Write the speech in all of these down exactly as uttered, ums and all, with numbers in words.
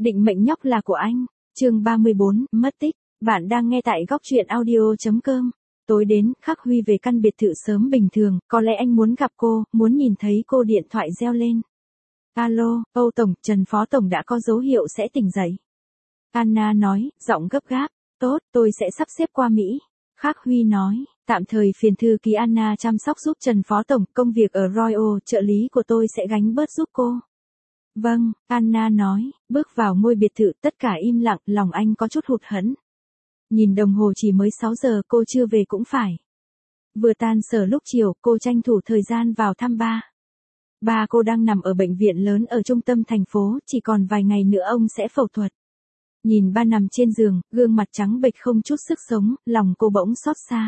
Định mệnh nhóc là của anh. Chương ba mươi bốn, mất tích. Bạn đang nghe tại góc truyện audio chấm com. Tối đến, Khắc Huy về căn biệt thự sớm bình thường, có lẽ anh muốn gặp cô, muốn nhìn thấy cô. Điện thoại reo lên. Alo, Âu Tổng, Trần Phó Tổng đã có dấu hiệu sẽ tỉnh dậy. Anna nói, giọng gấp gáp. Tốt, tôi sẽ sắp xếp qua Mỹ. Khắc Huy nói, tạm thời phiền thư ký Anna chăm sóc giúp Trần Phó Tổng, công việc ở Royal, trợ lý của tôi sẽ gánh bớt giúp cô. Vâng, Anna nói, bước vào ngôi biệt thự, tất cả im lặng, lòng anh có chút hụt hẫng. Nhìn đồng hồ chỉ mới sáu giờ, cô chưa về cũng phải. Vừa tan sở lúc chiều, cô tranh thủ thời gian vào thăm ba. Ba cô đang nằm ở bệnh viện lớn ở trung tâm thành phố, chỉ còn vài ngày nữa ông sẽ phẫu thuật. Nhìn ba nằm trên giường, gương mặt trắng bệch không chút sức sống, lòng cô bỗng xót xa.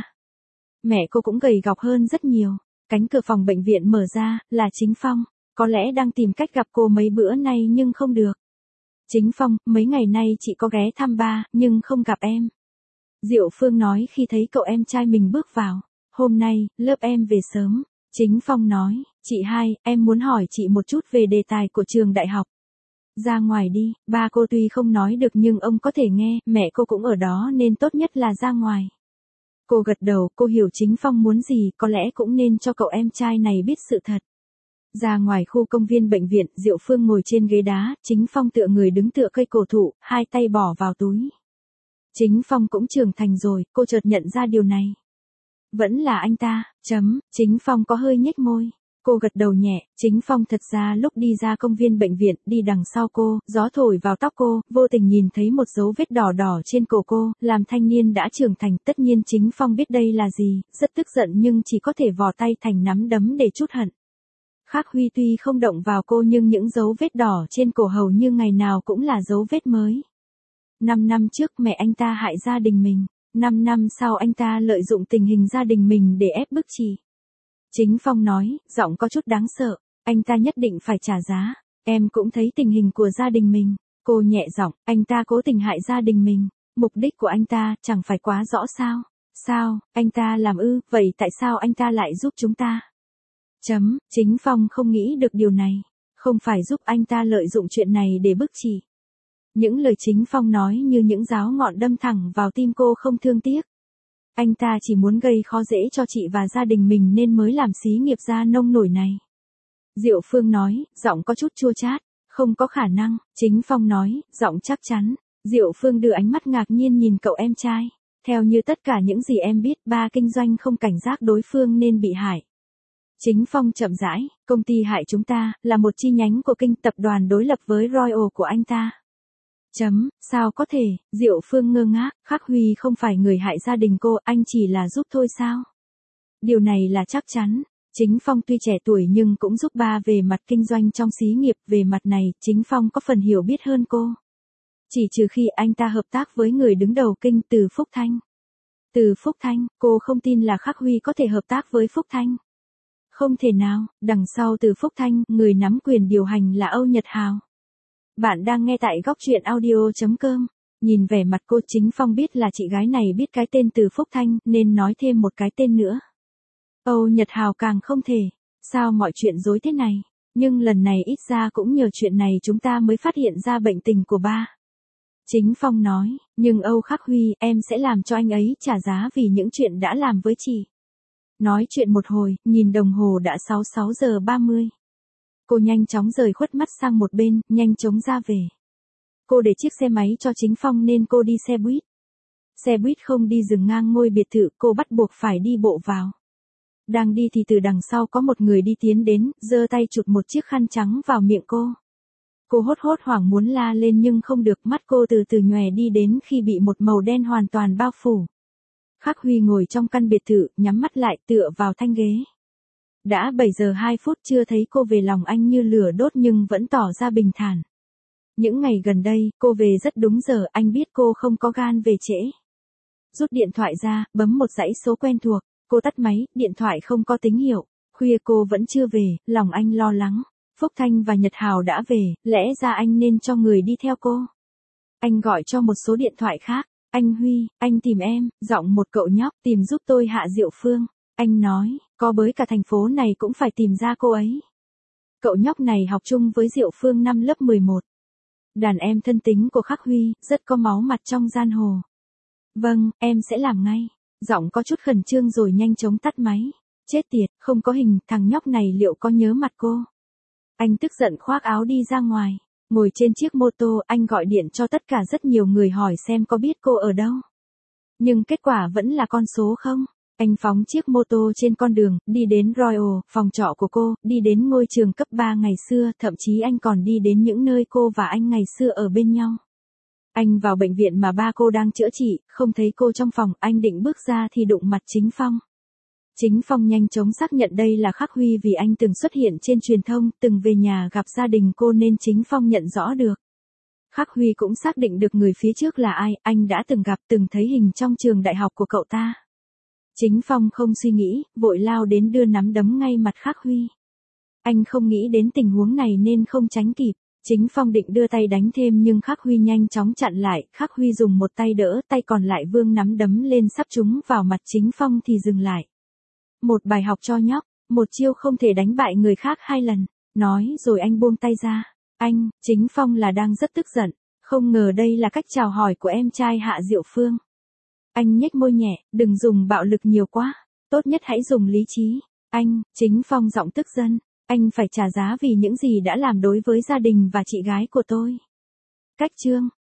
Mẹ cô cũng gầy gọc hơn rất nhiều. Cánh cửa phòng bệnh viện mở ra, là Chính Phong. Có lẽ đang tìm cách gặp cô mấy bữa nay nhưng không được. Chính Phong, mấy ngày nay chị có ghé thăm ba, nhưng không gặp em. Diệu Phương nói khi thấy cậu em trai mình bước vào. Hôm nay, lớp em về sớm. Chính Phong nói, chị hai, em muốn hỏi chị một chút về đề tài của trường đại học. Ra ngoài đi, ba cô tuy không nói được nhưng ông có thể nghe, mẹ cô cũng ở đó nên tốt nhất là ra ngoài. Cô gật đầu, cô hiểu Chính Phong muốn gì, có lẽ cũng nên cho cậu em trai này biết sự thật. Ra ngoài khu công viên bệnh viện, Diệu Phương ngồi trên ghế đá, Chính Phong tựa người đứng tựa cây cổ thụ, hai tay bỏ vào túi. Chính Phong cũng trưởng thành rồi, cô chợt nhận ra điều này. Vẫn là anh ta, chấm, Chính Phong có hơi nhếch môi. Cô gật đầu nhẹ, Chính Phong thật ra lúc đi ra công viên bệnh viện, đi đằng sau cô, gió thổi vào tóc cô, vô tình nhìn thấy một dấu vết đỏ đỏ trên cổ cô, làm thanh niên đã trưởng thành, tất nhiên Chính Phong biết đây là gì, rất tức giận nhưng chỉ có thể vò tay thành nắm đấm để trút hận. Khắc Huy tuy không động vào cô nhưng những dấu vết đỏ trên cổ hầu như ngày nào cũng là dấu vết mới. Năm năm trước mẹ anh ta hại gia đình mình, năm năm sau anh ta lợi dụng tình hình gia đình mình để ép bức chị. Chính Phong nói, giọng có chút đáng sợ, anh ta nhất định phải trả giá, em cũng thấy tình hình của gia đình mình. Cô nhẹ giọng, anh ta cố tình hại gia đình mình, mục đích của anh ta chẳng phải quá rõ sao? Sao, anh ta làm ư, vậy tại sao anh ta lại giúp chúng ta? Chấm, Chính Phong không nghĩ được điều này, không phải giúp anh ta lợi dụng chuyện này để bức chị. Những lời Chính Phong nói như những giáo ngọn đâm thẳng vào tim cô không thương tiếc. Anh ta chỉ muốn gây khó dễ cho chị và gia đình mình nên mới làm xí nghiệp gia nông nổi này. Diệu Phương nói, giọng có chút chua chát, không có khả năng. Chính Phong nói, giọng chắc chắn. Diệu Phương đưa ánh mắt ngạc nhiên nhìn cậu em trai. Theo như tất cả những gì em biết, ba kinh doanh không cảnh giác đối phương nên bị hại. Chính Phong chậm rãi, công ty hại chúng ta, là một chi nhánh của kinh tập đoàn đối lập với Royal của anh ta. Chấm, sao có thể, Diệu Phương ngơ ngác, Khắc Huy không phải người hại gia đình cô, anh chỉ là giúp thôi sao? Điều này là chắc chắn, Chính Phong tuy trẻ tuổi nhưng cũng giúp ba về mặt kinh doanh trong xí nghiệp, về mặt này, Chính Phong có phần hiểu biết hơn cô. Chỉ trừ khi anh ta hợp tác với người đứng đầu kinh Từ Phúc Thanh. Từ Phúc Thanh, cô không tin là Khắc Huy có thể hợp tác với Phúc Thanh. Không thể nào, đằng sau Từ Phúc Thanh, người nắm quyền điều hành là Âu Nhật Hào. Bạn đang nghe tại góc truyện audio chấm com. Nhìn vẻ mặt cô, Chính Phong biết là chị gái này biết cái tên Từ Phúc Thanh, nên nói thêm một cái tên nữa. Âu Nhật Hào càng không thể. Sao mọi chuyện rối thế này? Nhưng lần này ít ra cũng nhờ chuyện này chúng ta mới phát hiện ra bệnh tình của ba. Chính Phong nói, nhưng Âu Khắc Huy, em sẽ làm cho anh ấy trả giá vì những chuyện đã làm với chị. Nói chuyện một hồi, nhìn đồng hồ đã sáu giờ ba mươi. Cô nhanh chóng rời khuất mắt sang một bên, nhanh chóng ra về. Cô để chiếc xe máy cho Chính Phong nên cô đi xe buýt. Xe buýt không đi dừng ngang ngôi biệt thự, cô bắt buộc phải đi bộ vào. Đang đi thì từ đằng sau có một người đi tiến đến, giơ tay chụp một chiếc khăn trắng vào miệng cô. Cô hốt hốt hoảng muốn la lên nhưng không được, mắt cô từ từ nhòe đi đến khi bị một màu đen hoàn toàn bao phủ. Khắc Huy ngồi trong căn biệt thự, nhắm mắt lại tựa vào thanh ghế. Đã bảy giờ hai phút chưa thấy cô về, lòng anh như lửa đốt nhưng vẫn tỏ ra bình thản. Những ngày gần đây, cô về rất đúng giờ, anh biết cô không có gan về trễ. Rút điện thoại ra, bấm một dãy số quen thuộc, cô tắt máy, điện thoại không có tín hiệu. Khuya cô vẫn chưa về, lòng anh lo lắng. Phúc Thanh và Nhật Hào đã về, lẽ ra anh nên cho người đi theo cô. Anh gọi cho một số điện thoại khác. Anh Huy, anh tìm em, giọng một cậu nhóc, tìm giúp tôi Hạ Diệu Phương. Anh nói, có bới cả thành phố này cũng phải tìm ra cô ấy. Cậu nhóc này học chung với Diệu Phương năm lớp mười một. Đàn em thân tính của Khắc Huy, rất có máu mặt trong giang hồ. Vâng, em sẽ làm ngay. Giọng có chút khẩn trương rồi nhanh chóng tắt máy. Chết tiệt, không có hình, thằng nhóc này liệu có nhớ mặt cô? Anh tức giận khoác áo đi ra ngoài. Ngồi trên chiếc mô tô, anh gọi điện cho tất cả rất nhiều người hỏi xem có biết cô ở đâu. Nhưng kết quả vẫn là con số không. Anh phóng chiếc mô tô trên con đường, đi đến Royal, phòng trọ của cô, đi đến ngôi trường cấp ba ngày xưa, thậm chí anh còn đi đến những nơi cô và anh ngày xưa ở bên nhau. Anh vào bệnh viện mà ba cô đang chữa trị, không thấy cô trong phòng, anh định bước ra thì đụng mặt Chính Phong. Chính Phong nhanh chóng xác nhận đây là Khắc Huy vì anh từng xuất hiện trên truyền thông, từng về nhà gặp gia đình cô nên Chính Phong nhận rõ được. Khắc Huy cũng xác định được người phía trước là ai, anh đã từng gặp, từng thấy hình trong trường đại học của cậu ta. Chính Phong không suy nghĩ, vội lao đến đưa nắm đấm ngay mặt Khắc Huy. Anh không nghĩ đến tình huống này nên không tránh kịp. Chính Phong định đưa tay đánh thêm nhưng Khắc Huy nhanh chóng chặn lại, Khắc Huy dùng một tay đỡ, tay còn lại vươn nắm đấm lên sắp trúng vào mặt Chính Phong thì dừng lại. Một bài học cho nhóc, một chiêu không thể đánh bại người khác hai lần. Nói rồi anh buông tay ra. Anh, Chính Phong là đang rất tức giận, không ngờ đây là cách chào hỏi của em trai Hạ Diệu Phương. Anh nhếch môi nhẹ, đừng dùng bạo lực nhiều quá, tốt nhất hãy dùng lý trí. Anh, Chính Phong giọng tức giận, anh phải trả giá vì những gì đã làm đối với gia đình và chị gái của tôi. Cách chương